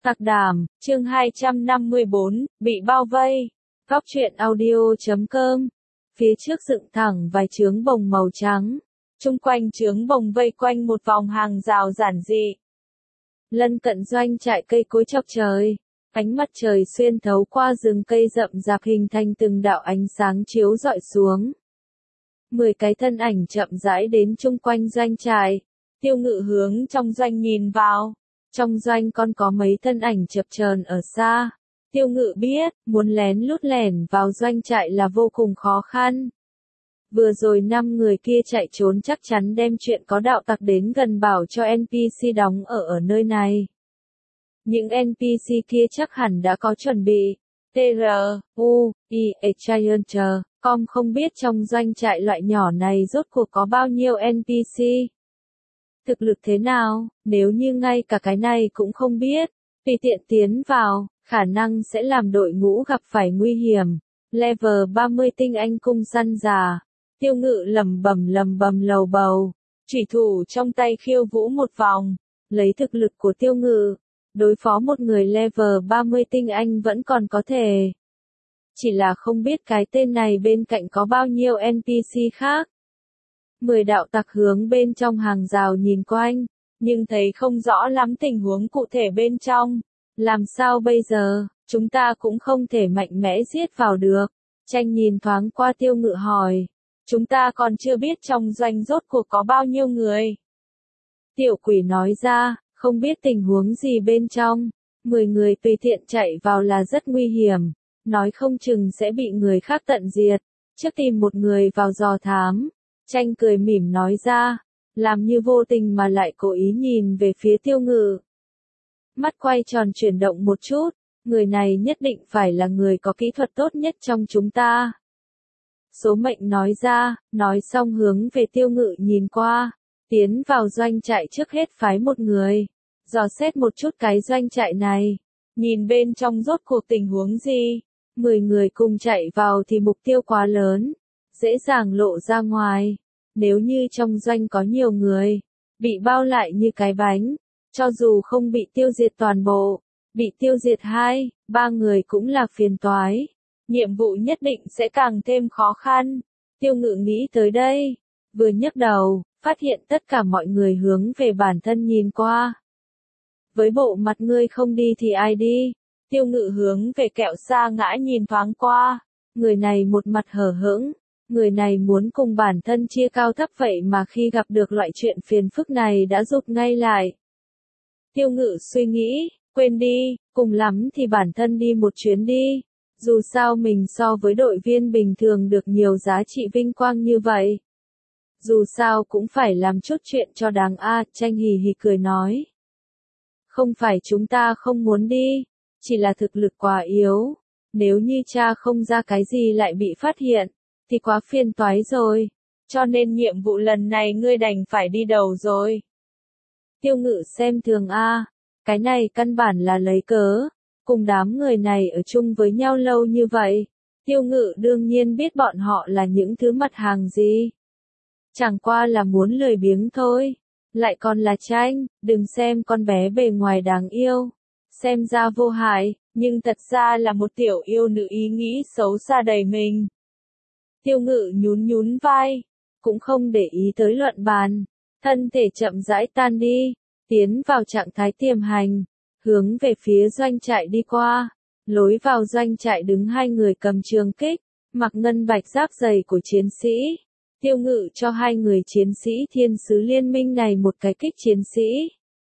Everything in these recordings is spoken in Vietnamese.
Tạc Đàm, chương 254, bị bao vây. Góc truyện audio.com. Phía trước dựng thẳng vài chướng bồng màu trắng. Chung quanh chướng bồng vây quanh một vòng hàng rào giản dị. Lân cận doanh trại cây cối chọc trời. Ánh mặt trời xuyên thấu qua rừng cây rậm rạp hình thành từng đạo ánh sáng chiếu rọi xuống. 10 cái thân ảnh chậm rãi đến chung quanh doanh trại. Tiêu Ngự hướng trong doanh nhìn vào. Trong doanh còn có mấy thân ảnh chập chờn ở xa. Tiêu Ngự biết, muốn lén lút lẻn vào doanh trại là vô cùng khó khăn. Vừa rồi 5 người kia chạy trốn chắc chắn đem chuyện có đạo tặc đến gần bảo cho NPC đóng ở nơi này. Những NPC kia chắc hẳn đã có chuẩn bị. Com không biết trong doanh trại loại nhỏ này rốt cuộc có bao nhiêu NPC. Thực lực thế nào, nếu như ngay cả cái này cũng không biết, tùy tiện tiến vào, khả năng sẽ làm đội ngũ gặp phải nguy hiểm. Level 30 tinh anh cung săn già. Tiêu Ngự lẩm bẩm lầu bầu, chủy thủ trong tay khiêu vũ một vòng, lấy thực lực của Tiêu Ngự, đối phó một người level 30 tinh anh vẫn còn có thể. Chỉ là không biết cái tên này bên cạnh có bao nhiêu NPC khác. 10 đạo tặc hướng bên trong hàng rào nhìn quanh, nhưng thấy không rõ lắm tình huống cụ thể bên trong. Làm sao bây giờ, chúng ta cũng không thể mạnh mẽ giết vào được. Tranh nhìn thoáng qua Tiêu Ngự hỏi. Chúng ta còn chưa biết trong doanh rốt cuộc có bao nhiêu người. Tiểu quỷ nói ra, không biết tình huống gì bên trong. 10 người tùy tiện chạy vào là rất nguy hiểm. Nói không chừng sẽ bị người khác tận diệt. Trước tìm một người vào dò thám. Tranh cười mỉm nói ra, làm như vô tình mà lại cố ý nhìn về phía Tiêu Ngự. Mắt quay tròn chuyển động một chút, người này nhất định phải là người có kỹ thuật tốt nhất trong chúng ta. Số mệnh nói ra, nói xong hướng về Tiêu Ngự nhìn qua, tiến vào doanh trại trước hết phái một người, dò xét một chút cái doanh trại này, nhìn bên trong rốt cuộc tình huống gì. 10 người cùng chạy vào thì mục tiêu quá lớn, dễ dàng lộ ra ngoài. Nếu như trong doanh có nhiều người, bị bao lại như cái bánh, cho dù không bị tiêu diệt toàn bộ, bị tiêu diệt 2, 3 người cũng là phiền toái. Nhiệm vụ nhất định sẽ càng thêm khó khăn. Tiêu Ngự nghĩ tới đây, vừa nhấc đầu, phát hiện tất cả mọi người hướng về bản thân nhìn qua. Với bộ mặt ngươi không đi thì ai đi? Tiêu Ngự hướng về Kẹo Sa Ngã nhìn thoáng qua, người này một mặt hờ hững. Người này muốn cùng bản thân chia cao thấp vậy mà khi gặp được loại chuyện phiền phức này đã rụt ngay lại. Tiêu Ngự suy nghĩ, quên đi, cùng lắm thì bản thân đi một chuyến đi. Dù sao mình so với đội viên bình thường được nhiều giá trị vinh quang như vậy. Dù sao cũng phải làm chút chuyện cho đáng Tranh hì hì cười nói. Không phải chúng ta không muốn đi, chỉ là thực lực quá yếu. Nếu như cha không ra cái gì lại bị phát hiện, thì quá phiền toái rồi. Cho nên nhiệm vụ lần này ngươi đành phải đi đầu rồi. Tiêu Ngự xem thường cái này căn bản là lấy cớ. Cùng đám người này ở chung với nhau lâu như vậy, Tiêu Ngự đương nhiên biết bọn họ là những thứ mặt hàng gì. Chẳng qua là muốn lười biếng thôi. Lại còn là Tranh, đừng xem con bé bề ngoài đáng yêu. Xem ra vô hại, nhưng thật ra là một tiểu yêu nữ ý nghĩ xấu xa đầy mình. Tiêu Ngự nhún vai, cũng không để ý tới luận bàn, thân thể chậm rãi tan đi, tiến vào trạng thái tiềm hành, hướng về phía doanh trại đi qua. Lối vào doanh trại đứng 2 người cầm trường kích, mặc ngân bạch giáp dày của chiến sĩ. Tiêu Ngự cho 2 người chiến sĩ thiên sứ liên minh này một cái kích chiến sĩ.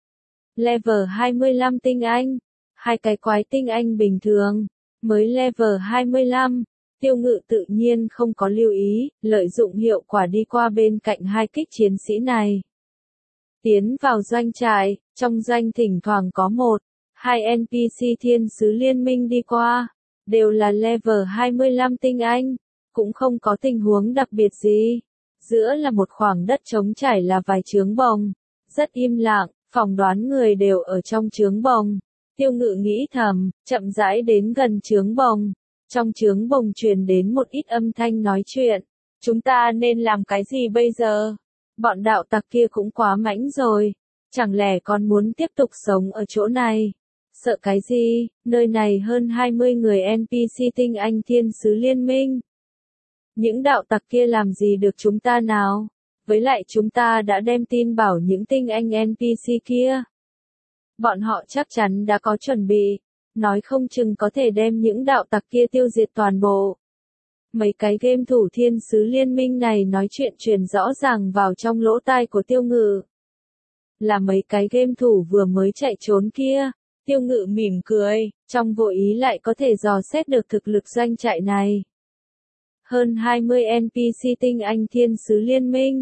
Level 25 tinh anh, 2 cái quái tinh anh bình thường, mới level 25. Tiêu Ngự tự nhiên không có lưu ý, lợi dụng hiệu quả đi qua bên cạnh 2 kích chiến sĩ này. Tiến vào doanh trại, trong doanh thỉnh thoảng có 1, 2 NPC thiên sứ liên minh đi qua, đều là level 25 tinh anh, cũng không có tình huống đặc biệt gì. Giữa là một khoảng đất trống trải là vài chướng bồng, rất im lặng, phỏng đoán người đều ở trong chướng bồng. Tiêu Ngự nghĩ thầm, chậm rãi đến gần chướng bồng. Trong chướng bồng truyền đến một ít âm thanh nói chuyện. Chúng ta nên làm cái gì bây giờ? Bọn đạo tặc kia cũng quá mãnh rồi. Chẳng lẽ còn muốn tiếp tục sống ở chỗ này? Sợ cái gì, nơi này hơn 20 người NPC tinh anh thiên sứ liên minh. Những đạo tặc kia làm gì được chúng ta nào? Với lại chúng ta đã đem tin bảo những tinh anh NPC kia. Bọn họ chắc chắn đã có chuẩn bị, nói không chừng có thể đem những đạo tặc kia tiêu diệt toàn bộ. Mấy cái game thủ thiên sứ liên minh này nói chuyện truyền rõ ràng vào trong lỗ tai của Tiêu Ngự. Là mấy cái game thủ vừa mới chạy trốn kia. Tiêu Ngự mỉm cười, trong vô ý lại có thể dò xét được thực lực doanh trại này. Hơn 20 NPC tinh anh thiên sứ liên minh.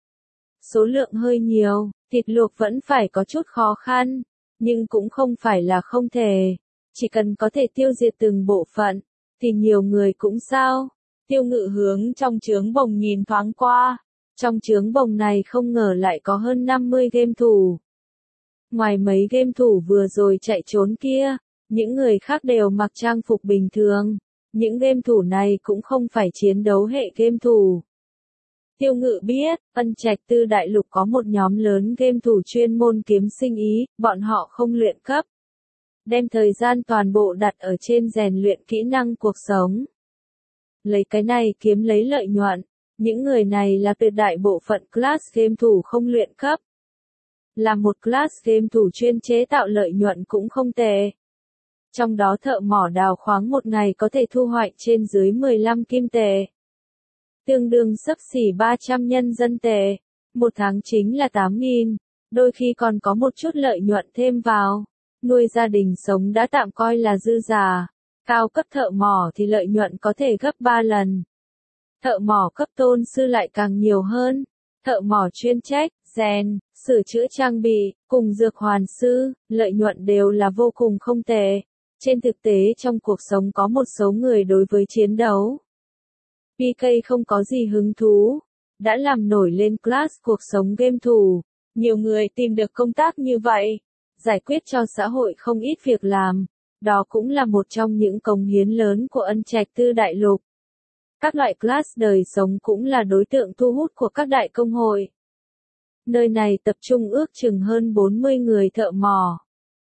Số lượng hơi nhiều, thịt luộc vẫn phải có chút khó khăn, nhưng cũng không phải là không thể. Chỉ cần có thể tiêu diệt từng bộ phận, thì nhiều người cũng sao. Tiêu Ngự hướng trong trướng bồng nhìn thoáng qua. Trong trướng bồng này không ngờ lại có hơn 50 game thủ. Ngoài mấy game thủ vừa rồi chạy trốn kia, những người khác đều mặc trang phục bình thường. Những game thủ này cũng không phải chiến đấu hệ game thủ. Tiêu Ngự biết, Ân Trạch Tư Đại Lục có một nhóm lớn game thủ chuyên môn kiếm sinh ý, bọn họ không luyện cấp. Đem thời gian toàn bộ đặt ở trên rèn luyện kỹ năng cuộc sống. Lấy cái này kiếm lấy lợi nhuận. Những người này là tuyệt đại bộ phận class game thủ không luyện cấp. Là một class game thủ chuyên chế tạo lợi nhuận cũng không tệ. Trong đó thợ mỏ đào khoáng một ngày có thể thu hoạch trên dưới 15 kim tệ. Tương đương xấp xỉ 300 nhân dân tệ. Một tháng chính là 8.000. Đôi khi còn có một chút lợi nhuận thêm vào. Nuôi gia đình sống đã tạm coi là dư giả. Cao cấp thợ mỏ thì lợi nhuận có thể gấp 3 lần. Thợ mỏ cấp tôn sư lại càng nhiều hơn. Thợ mỏ chuyên trách, rèn, sửa chữa trang bị, cùng dược hoàn sư, lợi nhuận đều là vô cùng không tệ. Trên thực tế trong cuộc sống có một số người đối với chiến đấu PK không có gì hứng thú, đã làm nổi lên class cuộc sống game thủ. Nhiều người tìm được công tác như vậy, giải quyết cho xã hội không ít việc làm. Đó cũng là một trong những cống hiến lớn của Ân Trạch Tư Đại Lục. Các loại class đời sống cũng là đối tượng thu hút của các đại công hội. Nơi này tập trung ước chừng hơn 40 người thợ mỏ.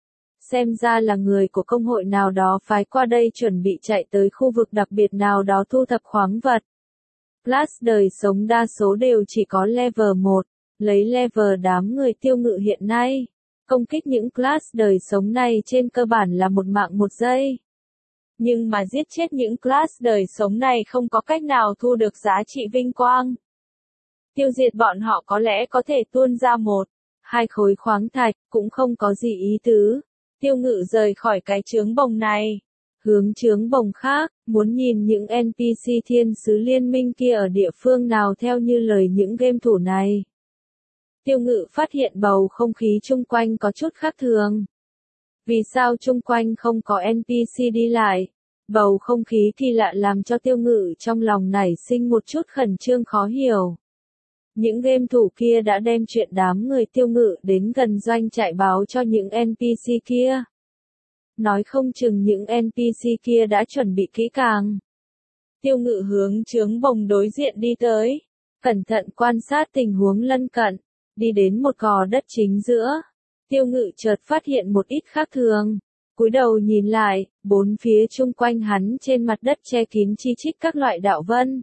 Xem ra là người của công hội nào đó phái qua đây chuẩn bị chạy tới khu vực đặc biệt nào đó thu thập khoáng vật. Class đời sống đa số đều chỉ có level 1, lấy level đám người Tiêu Ngự hiện nay. Công kích những class đời sống này trên cơ bản là một mạng một giây. Nhưng mà giết chết những class đời sống này không có cách nào thu được giá trị vinh quang. Tiêu diệt bọn họ có lẽ có thể tuôn ra 1-2 khối khoáng thạch, cũng không có gì ý tứ. Tiêu Ngự rời khỏi cái trướng bồng này. Hướng trướng bồng khác, muốn nhìn những NPC thiên sứ liên minh kia ở địa phương nào theo như lời những game thủ này. Tiêu Ngự phát hiện bầu không khí chung quanh có chút khác thường. Vì sao chung quanh không có NPC đi lại? Bầu không khí kỳ lạ làm cho Tiêu Ngự trong lòng nảy sinh một chút khẩn trương khó hiểu. Những game thủ kia đã đem chuyện đám người Tiêu Ngự đến gần doanh trại báo cho những NPC kia. Nói không chừng những NPC kia đã chuẩn bị kỹ càng. Tiêu Ngự hướng trướng bồng đối diện đi tới, cẩn thận quan sát tình huống lân cận, đi đến một gò đất chính giữa. Tiêu Ngự chợt phát hiện một ít khác thường. Cúi đầu nhìn lại, bốn phía chung quanh hắn trên mặt đất che kín chi chít các loại đạo vân.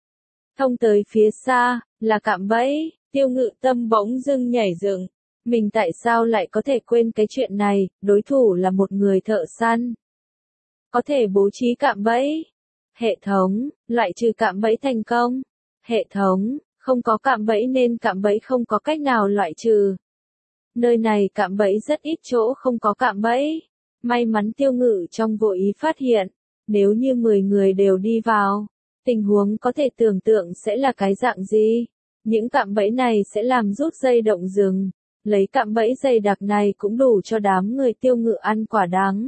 Thông tới phía xa, là cạm bẫy. Tiêu Ngự tâm bỗng dưng nhảy dựng. Mình tại sao lại có thể quên cái chuyện này, đối thủ là một người thợ săn. Có thể bố trí cạm bẫy. Hệ thống, loại trừ cạm bẫy thành công. Hệ thống, không có cạm bẫy nên cạm bẫy không có cách nào loại trừ. Nơi này cạm bẫy rất ít chỗ không có cạm bẫy. May mắn Tiêu Ngự trong vô ý phát hiện, nếu như 10 người đều đi vào, tình huống có thể tưởng tượng sẽ là cái dạng gì. Những cạm bẫy này sẽ làm rút dây động rừng. Lấy cạm bẫy dày đặc này cũng đủ cho đám người Tiêu Ngự ăn quả đắng.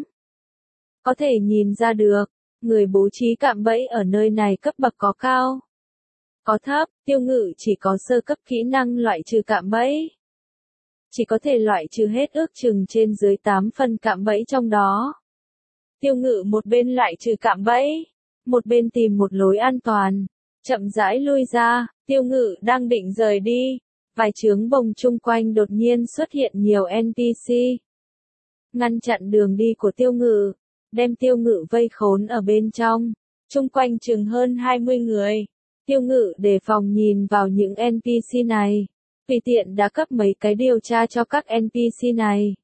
Có thể nhìn ra được, người bố trí cạm bẫy ở nơi này cấp bậc có cao, có thấp. Tiêu Ngự chỉ có sơ cấp kỹ năng loại trừ cạm bẫy. Chỉ có thể loại trừ hết ước chừng trên dưới 8 phần cạm bẫy trong đó. Tiêu Ngự một bên loại trừ cạm bẫy, một bên tìm một lối an toàn, chậm rãi lui ra. Tiêu Ngự đang định rời đi, vài trướng bồng chung quanh đột nhiên xuất hiện nhiều NPC. ngăn chặn đường đi của Tiêu Ngự, đem Tiêu Ngự vây khốn ở bên trong. Chung quanh chừng hơn 20 người. Tiêu Ngự đề phòng nhìn vào những NPC này. Tùy tiện đã cấp mấy cái điều tra cho các NPC này.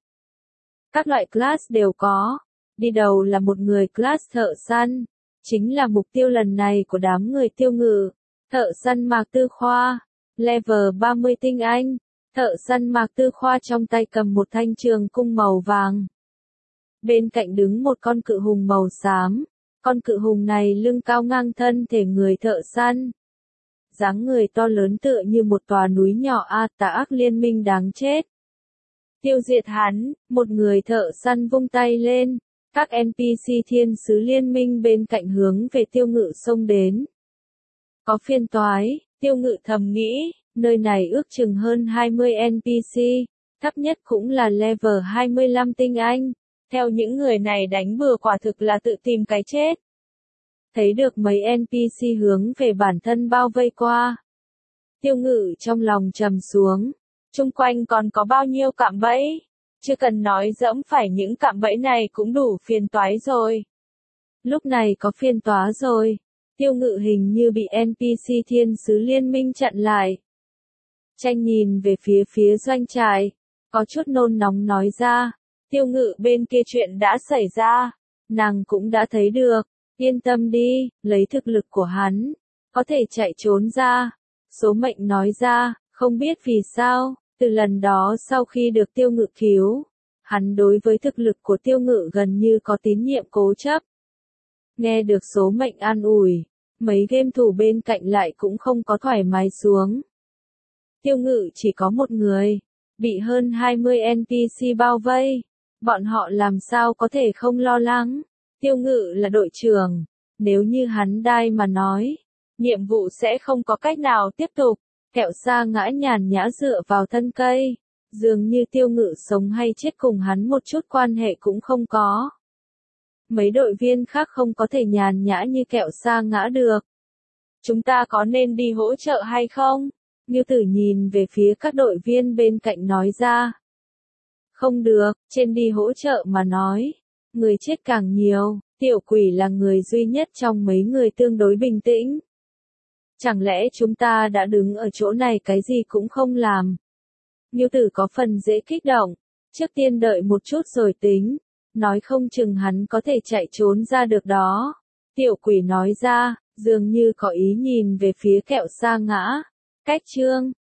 Các loại class đều có. Đi đầu là một người class thợ săn. Chính là mục tiêu lần này của đám người Tiêu Ngự. Thợ săn Mạc Tư Khoa. Level 30 tinh anh. Thợ săn Mạc Tư Khoa trong tay cầm một thanh trường cung màu vàng. Bên cạnh đứng một con cự hùng màu xám. Con cự hùng này lưng cao ngang thân thể người thợ săn. Dáng người to lớn tựa như một tòa núi nhỏ tà ác liên minh đáng chết. Tiêu diệt hắn, một người thợ săn vung tay lên. Các NPC thiên sứ liên minh bên cạnh hướng về Tiêu Ngự xông đến. Có phiền toái, Tiêu Ngự thầm nghĩ, nơi này ước chừng hơn 20 NPC, thấp nhất cũng là level 25 tinh anh. Theo những người này đánh bừa quả thực là tự tìm cái chết. Thấy được mấy NPC hướng về bản thân bao vây qua. Tiêu Ngự trong lòng trầm xuống. Chung quanh còn có bao nhiêu cạm bẫy. Chưa cần nói dẫm phải những cạm bẫy này cũng đủ phiền toái rồi. Lúc này có phiền toái rồi. Tiêu Ngự hình như bị NPC thiên sứ liên minh chặn lại. Tranh nhìn về phía doanh trại. Có chút nôn nóng nói ra. Tiêu Ngự bên kia chuyện đã xảy ra. Nàng cũng đã thấy được. Yên tâm đi, lấy thực lực của hắn. Có thể chạy trốn ra. Số mệnh nói ra, không biết vì sao. Từ lần đó sau khi được Tiêu Ngự cứu. Hắn đối với thực lực của Tiêu Ngự gần như có tín nhiệm cố chấp. Nghe được số mệnh an ủi. Mấy game thủ bên cạnh lại cũng không có thoải mái xuống. Tiêu Ngự chỉ có một người. Bị hơn 20 NPC bao vây. Bọn họ làm sao có thể không lo lắng. Tiêu Ngự là đội trưởng. Nếu như hắn đai mà nói. Nhiệm vụ sẽ không có cách nào tiếp tục. Kẹo Sa Ngã nhàn nhã dựa vào thân cây. Dường như Tiêu Ngự sống hay chết cùng hắn một chút quan hệ cũng không có. Mấy đội viên khác không có thể nhàn nhã như Kẹo Sa Ngã được. Chúng ta có nên đi hỗ trợ hay không? Ngưu Tử nhìn về phía các đội viên bên cạnh nói ra. Không được, trên đi hỗ trợ mà nói. Người chết càng nhiều, Tiểu Quỷ là người duy nhất trong mấy người tương đối bình tĩnh. Chẳng lẽ chúng ta đã đứng ở chỗ này cái gì cũng không làm? Ngưu Tử có phần dễ kích động. Trước tiên đợi một chút rồi tính. Nói không chừng hắn có thể chạy trốn ra được đó. Tiểu Quỷ nói ra, dường như có ý nhìn về phía Kẹo Sa Ngã. Cách chương